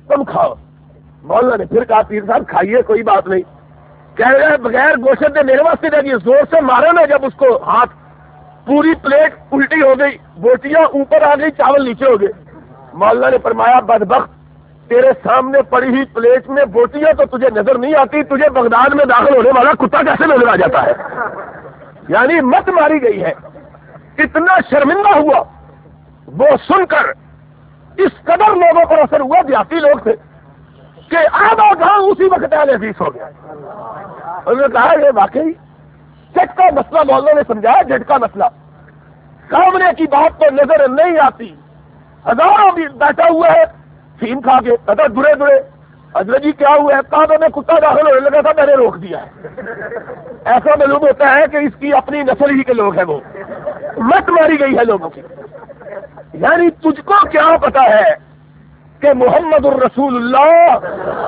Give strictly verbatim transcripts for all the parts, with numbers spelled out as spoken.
تم کھاؤ. مولانا نے پھر کہا پیر صاحب کھائیے کوئی بات نہیں. کہہ رہے بغیر گوشت دے میرے واسطے دے دیے. زور سے مارا نا جب اس کو ہاتھ, پوری پلیٹ الٹی ہو گئی, بوٹیاں اوپر آ گئی, چاول نیچے ہو گئے. مولانا نے فرمایا بدبخت, تیرے سامنے پڑی ہوئی پلیٹ میں بوٹیاں تو تجھے نظر نہیں آتی, تجھے بغداد میں داخل ہونے والا کتا کیسے نظر آ جاتا ہے؟ یعنی مت ماری گئی ہے. اتنا شرمندہ ہوا وہ سن کر, اس قدر لوگوں پر اثر ہوا, دیہاتی لوگ تھے, کہ آدھا گاؤں اسی وقت اہل حدیث ہو گیا. انہوں نے کہا یہ واقعی جٹ کا مسئلہ مولانا نے سمجھایا. جٹ کا مسئلہ سامنے کی بات تو نظر نہیں آتی, ہزاروں بھی بیٹھا ہوا ہے فیم کھا کے, پتا درے درے حضرت جی کیا ہوا ہے؟ کعبے میں کتا داخل ہونے لگا تھا, میں نے روک دیا ہے. ایسا معلوم ہوتا ہے کہ اس کی اپنی نسل ہی کے لوگ ہیں, وہ مت ماری گئی ہے لوگوں کی. یعنی تجھ کو کیا پتا ہے کہ محمد الرسول اللہ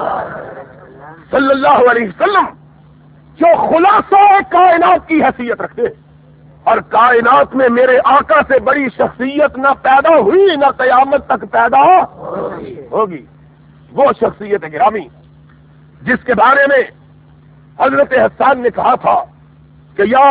صلی اللہ علیہ وسلم جو خلاصہ کائنات کی حیثیت رکھتے, اور کائنات میں میرے آقا سے بڑی شخصیت نہ پیدا ہوئی نہ قیامت تک پیدا ہوگی. وہ شخصیت گرامی جس کے بارے میں حضرت حسان نے کہا تھا کہ یا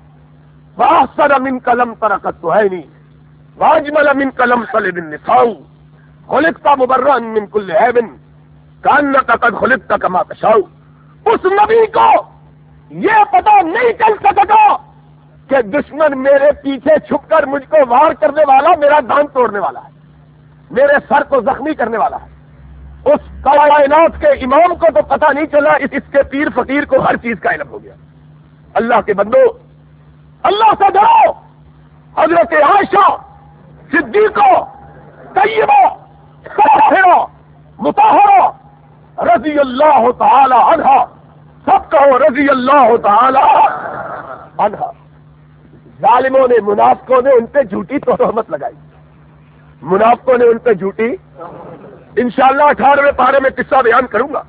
واحسن من قلم ترکت تو ہے نہیں, واجمل من قلم طلب النساء, خلقت مبرئا من كل عیب کانک قد خلقت کما تشاء. اس نبی کو یہ پتہ نہیں چل سکتا کہ دشمن میرے پیچھے چھپ کر مجھ کو وار کرنے والا میرا دانت توڑنے والا ہے, میرے سر کو زخمی کرنے والا ہے. اس کائنات کے امام کو تو پتہ نہیں چلا, اس اس کے پیر فقیر کو ہر چیز کا علم ہو گیا. اللہ کے بندو, اللہ سے ڈرو. حضرت عائشہ صدیقہ طیبہ طاہرہ مطہرہ رضی اللہ تعالی عنہا, سب کہو رضی اللہ تعالی عنہا. ظالموں نے, منافقوں نے ان پہ جھوٹی تہمت لگائی, منافقوں نے ان پہ جھوٹی. انشاءاللہ اٹھارہویں پارے میں قصہ بیان کروں گا.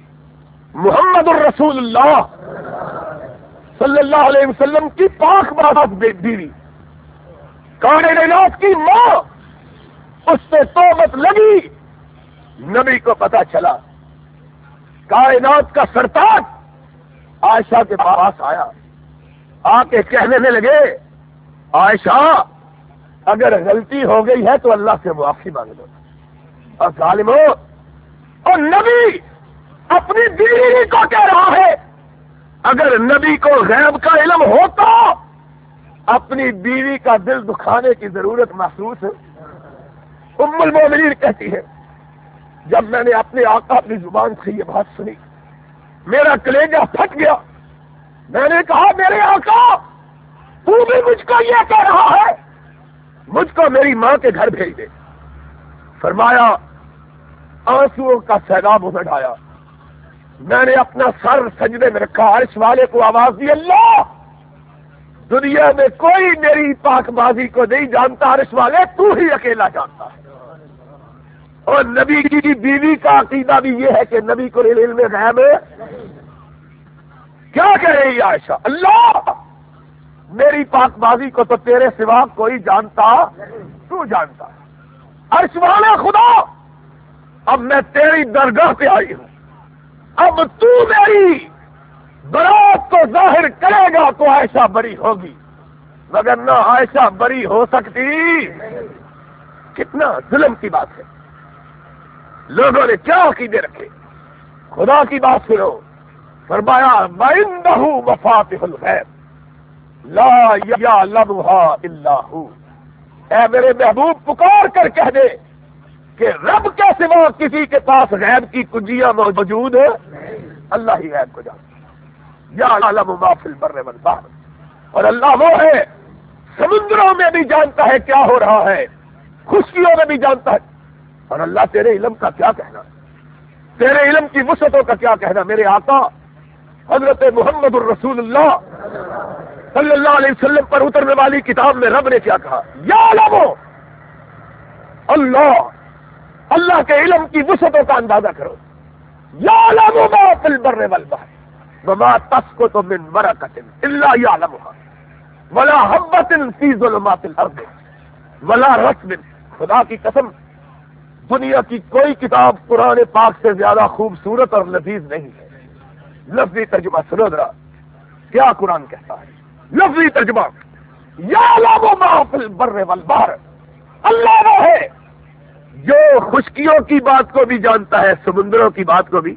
محمد الرسول اللہ صلی اللہ علیہ وسلم کی پاک بات بیوی, کائنات کی ماں, اس سے تہمت لگی. نبی کو پتا چلا, کائنات کا سرتاج عائشہ کے پاس آیا, آ کے کہنے لگے عائشہ اگر غلطی ہو گئی ہے تو اللہ سے معافی مانگ لو. اور ظالموں, اور نبی اپنی بیوی کو کہہ رہا ہے, اگر نبی کو غیب کا علم ہوتا اپنی بیوی کا دل دکھانے کی ضرورت محسوس ہے. ام المومنین کہتی ہے جب میں نے اپنے آقا اپنی زبان سے یہ بات سنی میرا کلیجہ پھٹ گیا. میں نے کہا میرے آقا تو بھی مجھ کو یہ کہہ رہا ہے, مجھ کو میری ماں کے گھر بھیج دے. فرمایا آنسوؤں کا سیلاب امڑ آیا. میں نے اپنا سر سجدے میں رکھا, عرش والے کو آواز دی, اللہ دنیا میں کوئی میری پاک بازی کو نہیں جانتا, عرش والے تو ہی اکیلا جانتا ہے. اور نبی کی بیوی کا عقیدہ بھی یہ ہے کہ نبی کو علم غیب ہے. کیا کہہ رہی عائشہ, اللہ میری پاک بازی کو تو تیرے سوا کوئی جانتا, تو جانتا. عرش والا خدا اب میں تیری درگاہ پہ آئی ہوں, اب تو میری برات کو ظاہر کرے گا تو عائشہ بری ہوگی, مگر نہ عائشہ بری ہو سکتی. کتنا ظلم کی بات ہے. لوگوں نے کیا عقیدے رکھے, خدا کی بات سنو. فرمایا وَعِندَهُ مَفَاتِحُ الْغَیْبِ لَا يَعْلَمُهَا إِلَّا هُوَ. اے میرے محبوب پکار کر کہہ دے کہ رب کے سوا کسی کے پاس غیب کی کنجیاں موجود ہے, اللہ ہی غیب کو جانتا. یعلم ما فی البر والبحر, اور اللہ وہ ہے سمندروں میں بھی جانتا ہے کیا ہو رہا ہے, خشکیوں میں بھی جانتا ہے. اور اللہ تیرے علم کا کیا کہنا, تیرے علم کی وسعتوں کا کیا کہنا. میرے آقا حضرت محمد الرسول اللہ صلی اللہ علیہ وسلم پر اترنے والی کتاب میں رب نے کیا کہا, یا علمو, اللہ اللہ کے علم کی وسعتوں کا اندازہ کرو. یا علمو ما فی البر والبحر وما تسقط من ورقۃ الا یعلمها ولا حبۃ فی ظلمات الارض ولا رطب. خدا کی قسم دنیا کی کوئی کتاب قرآن پاک سے زیادہ خوبصورت اور لذیذ نہیں ہے. لفظی ترجمہ سنو ذرا کیا قرآن کہتا ہے. لفظی ترجمہ یعلم ما فی البر والبحر، اللہ وہ ہے جو خشکیوں کی بات کو بھی جانتا ہے، سمندروں کی بات کو بھی.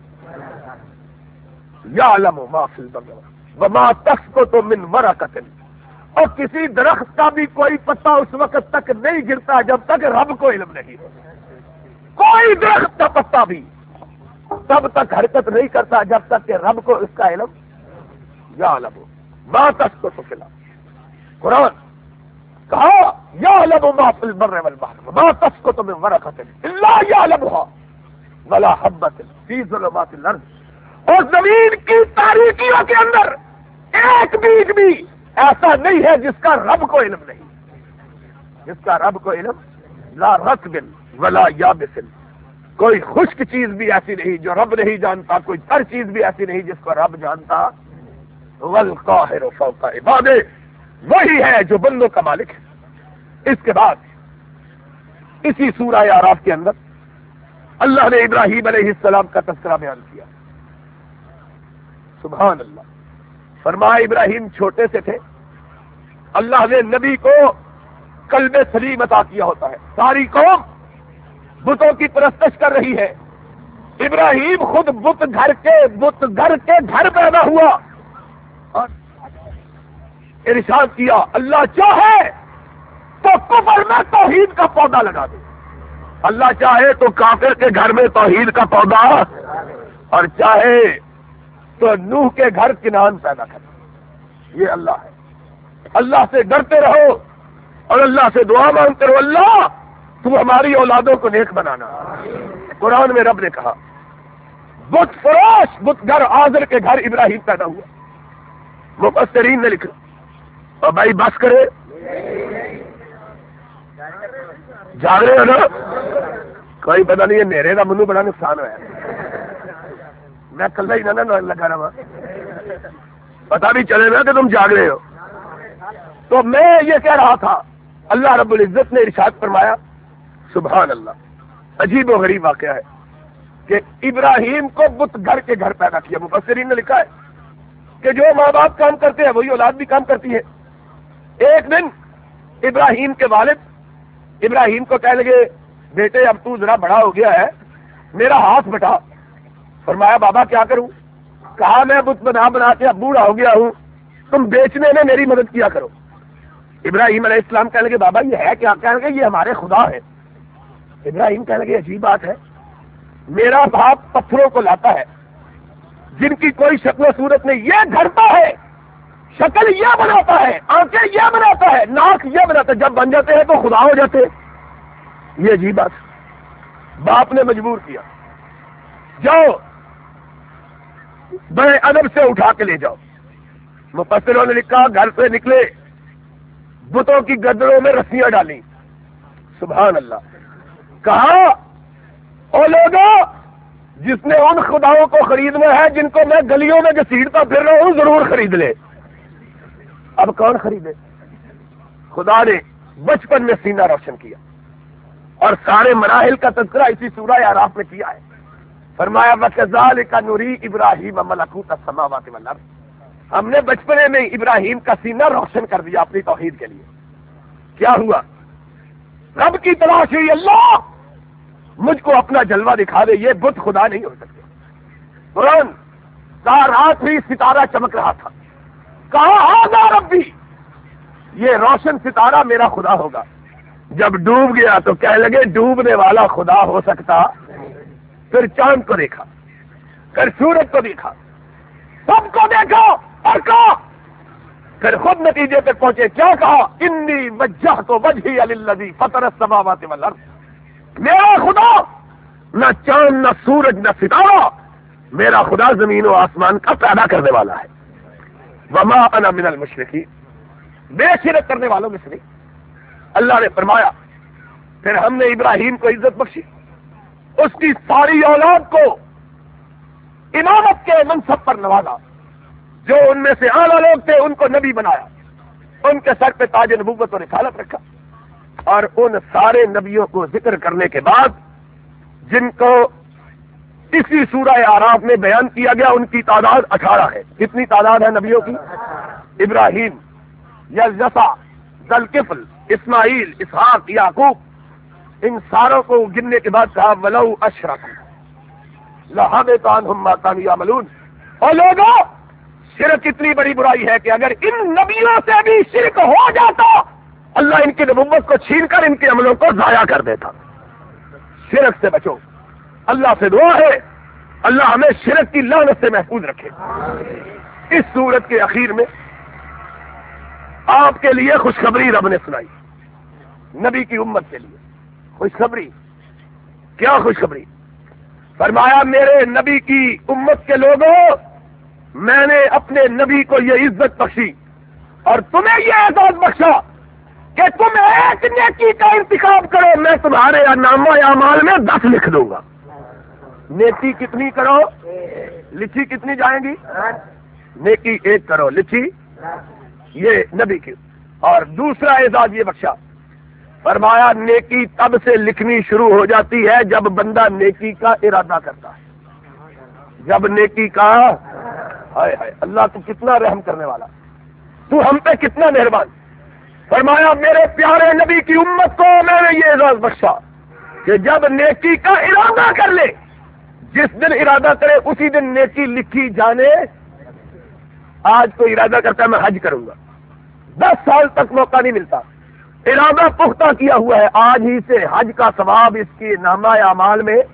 یعلم ما فی البر وما تسقط من ورقۃ، اور کسی درخت کا بھی کوئی پتا اس وقت تک نہیں گرتا جب تک رب کو علم نہیں ہو. کوئی درخت کا پتا بھی تب تک حرکت نہیں کرتا جب تک کہ رب کو اس کا علم. یعلم ما تسقط فی الارض، قرآن کہا یعلم ما فی البر والبحر وما تسقط من ورقۃ الا یعلمها ولا حبۃ فی ظلمات الارض، اور زمین کی تاریکیوں کے اندر ایک بیج بھی ایسا نہیں ہے جس کا رب کو علم نہیں. جس کا رب کو علم. لا رطب ولا یابس، کوئی خشک چیز بھی ایسی نہیں جو رب نہیں جانتا، کوئی تر چیز بھی ایسی نہیں جس کو رب جانتا. والقاہر فوق عبادہ، وہی ہے جو بندوں کا مالک ہے. اس کے بعد اسی سورہ اعراف کے اندر اللہ نے ابراہیم علیہ السلام کا تذکرہ بیان کیا. سبحان اللہ. فرمایا ابراہیم چھوٹے سے تھے، اللہ نے نبی کو قلب سلیم عطا کیا ہوتا ہے. ساری قوم بتوں کی پرستش کر رہی ہے، ابراہیم خود بت گھر کے بت گھر کے گھر پیدا ہوا اور ارشاد کیا اللہ چاہے تو کفر میں توحید کا پودا لگا دے، اللہ چاہے تو کافر کے گھر میں توحید کا پودا، اور چاہے تو نوح کے گھر کنان پیدا کر. یہ اللہ ہے. اللہ سے ڈرتے رہو اور اللہ سے دعا مانگتے رہو اللہ تم ہماری اولادوں کو نیک بنانا. قرآن میں رب نے کہا بت فروش بت گھر آزر کے گھر ابراہیم پیدا ہوا. مفسرین نے لکھا اور بھائی بس کرے جا رہے ہو نا، کوئی پتا نہیں ہے میرے کا منو بڑا نقصان ہوا ہے. میں کل ہی نہ لگا رہا پتا بھی چلے نا کہ تم جاگ رہے ہو. تو میں یہ کہہ رہا تھا اللہ رب العزت نے ارشاد فرمایا سبحان اللہ، عجیب و غریب واقعہ ہے کہ ابراہیم کو بت گھر کے گھر پیدا کیا. مفسرین نے لکھا ہے کہ جو ماں باپ کام کرتے ہیں وہی اولاد بھی کام کرتی ہے. ایک دن ابراہیم کے والد ابراہیم کو کہنے لگے بیٹے اب تو ذرا بڑا ہو گیا ہے میرا ہاتھ بٹا. فرمایا بابا کیا کروں؟ کہا میں بت بنا بنا کے اب بوڑھا ہو گیا ہوں، تم بیچنے میں میری مدد کیا کرو. ابراہیم علیہ السلام کہنے لگے بابا یہ ہے کیا؟ کہنے لگے یہ ہمارے خدا ہے. ابراہیم کہنے لگے عجیب بات ہے، میرا باپ پتھروں کو لاتا ہے جن کی کوئی شکل و صورت نہیں، یہ گھڑتا ہے، شکل یہ بناتا ہے، آنکھیں یہ بناتا ہے، ناک یہ بناتا ہے، جب بن جاتے ہیں تو خدا ہو جاتے. یہ عجیب بات. باپ نے مجبور کیا جاؤ بڑے ادب سے اٹھا کے لے جاؤ. مفسروں نے لکھا گھر سے نکلے بتوں کی گردنوں میں رسیاں ڈالی. سبحان اللہ. کہا او لوگوں جس نے ان خداؤں کو خریدنا ہے جن کو میں گلیوں میں گھسیٹتا پھر رہا ہوں ضرور خرید لے. اب کون خریدے؟ خدا نے بچپن میں سینہ روشن کیا اور سارے مراحل کا تذکرہ اسی سورہ اعراف میں کیا ہے. فرمایا وَكَذَلِكَ نُرِي إِبْرَاهِيمَ مَلَكُوتَ السَّمَاوَاتِ وَالْأَرْضِ، ہم نے بچپنے میں ابراہیم کا سینہ روشن کر دیا اپنی توحید کے لیے. کیا ہوا؟ رب کی تلاش ہوئی، اللہ مجھ کو اپنا جلوہ دکھا دے، یہ بت خدا نہیں ہو سکتے. قرآن کا رات بھی ستارہ چمک رہا تھا، کہا ھذا ربی، یہ روشن ستارہ میرا خدا ہوگا. جب ڈوب گیا تو کہنے لگے ڈوبنے والا خدا ہو سکتا. پھر چاند کو دیکھا، پھر سورج کو دیکھا، سب کو دیکھا اور کہا، پھر خود نتیجے پہ پہنچے. کیا کہا؟ انی وجہت وجہی للذی فطر السماوات والارض، میرا خدا نہ چاند نہ سورج نہ ستارہ، میرا خدا زمین و آسمان کا پیدا کرنے والا ہے. وما انا من المشرکین، بے شرک کرنے والوں میں سے نہیں. اللہ نے فرمایا پھر ہم نے ابراہیم کو عزت بخشی، اس کی ساری اولاد کو امامت کے منصب پر نوازا. جو ان میں سے اعلیٰ لوگ تھے ان کو نبی بنایا، ان کے سر پہ تاج نبوت اور رسالت رکھا. اور ان سارے نبیوں کو ذکر کرنے کے بعد جن کو اسی سورہ اعراف میں بیان کیا گیا ان کی تعداد اٹھارہ ہے. کتنی تعداد ہے نبیوں کی؟ ابراہیم، یسع، ذوالکفل، اسماعیل، اسحاق، یعقوب، ان ساروں کو گننے کے بعد کہا ولو اشرکوا لحبط عنہم ما كانوا يعملون. اور لوگوں، شرک اتنی بڑی برائی ہے کہ اگر ان نبیوں سے بھی شرک ہو جاتا اللہ ان کی نبوت کو چھین کر ان کے عملوں کو ضائع کر دیتا. شرک سے بچو، اللہ سے دعا ہے اللہ ہمیں شرک کی لعنت سے محفوظ رکھے. اس سورت کے اخیر میں آپ کے لیے خوشخبری رب نے سنائی، نبی کی امت کے لیے خوشخبری. کیا خوشخبری؟ فرمایا میرے نبی کی امت کے لوگوں، میں نے اپنے نبی کو یہ عزت بخشی اور تمہیں یہ اعزاز بخشا کہ تم ایک نیکی کا انتخاب کرو، میں تمہارے نامہ اعمال میں دس لکھ دوں گا. نیکی کتنی کرو؟ لکھی کتنی جائیں گی؟ نیکی ایک کرو، لکھی یہ نبی کی. اور دوسرا اعزاز یہ بخشا، فرمایا نیکی تب سے لکھنی شروع ہو جاتی ہے جب بندہ نیکی کا ارادہ کرتا ہے. جب نیکی کا، ہائے ہائے اللہ تو کتنا رحم کرنے والا، تو ہم پہ کتنا مہربان. فرمایا میرے پیارے نبی کی امت کو میں نے یہ اعزاز بخشا کہ جب نیکی کا ارادہ کر لے، جس دن ارادہ کرے اسی دن نیکی لکھی جانے. آج کوئی ارادہ کرتا ہے میں حج کروں گا، دس سال تک موقع نہیں ملتا، ارادہ پختہ کیا ہوا ہے، آج ہی سے حج کا ثواب اس کی نامہ اعمال میں.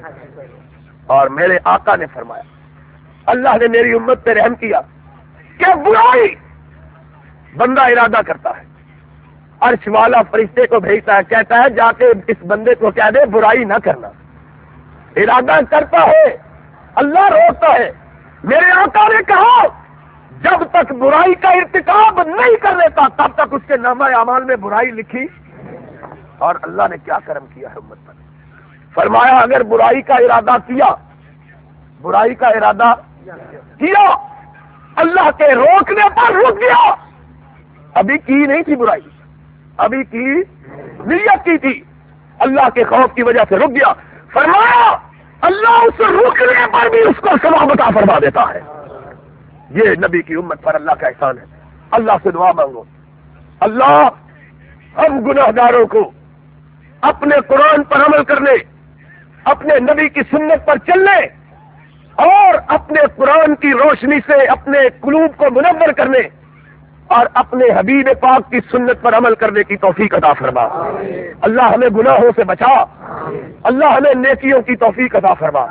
اور میرے آقا نے فرمایا، اللہ نے میری امت پہ رحم کیا کہ برائی بندہ ارادہ کرتا ہے، عرش والا فرشتے کو بھیجتا ہے، کہتا ہے جا کے اس بندے کو کہہ دے برائی نہ کرنا. ارادہ کرتا ہے، اللہ روکتا ہے. میرے آقا نے کہا جب تک برائی کا ارتکاب نہیں کر لیتا تب تک اس کے نامہ اعمال میں برائی لکھی. اور اللہ نے کیا کرم کیا ہے امت پر. فرمایا اگر برائی کا ارادہ کیا، برائی کا ارادہ کیا، اللہ کے روکنے پر رک گیا، ابھی کی نہیں تھی برائی، ابھی کی نیت کی تھی، اللہ کے خوف کی وجہ سے رک گیا. فرمایا اللہ اس رکنے پر بھی اس کو ثواب عطا فرما دیتا ہے. یہ نبی کی امت پر اللہ کا احسان ہے. اللہ سے دعا مانگو، اللہ ہم گناہ گاروں کو اپنے قرآن پر عمل کرنے، اپنے نبی کی سنت پر چلنے اور اپنے قرآن کی روشنی سے اپنے قلوب کو منور کرنے اور اپنے حبیب پاک کی سنت پر عمل کرنے کی توفیق عطا فرما. اللہ ہمیں گناہوں سے بچا، اللہ ہمیں نیکیوں کی توفیق عطا فرما.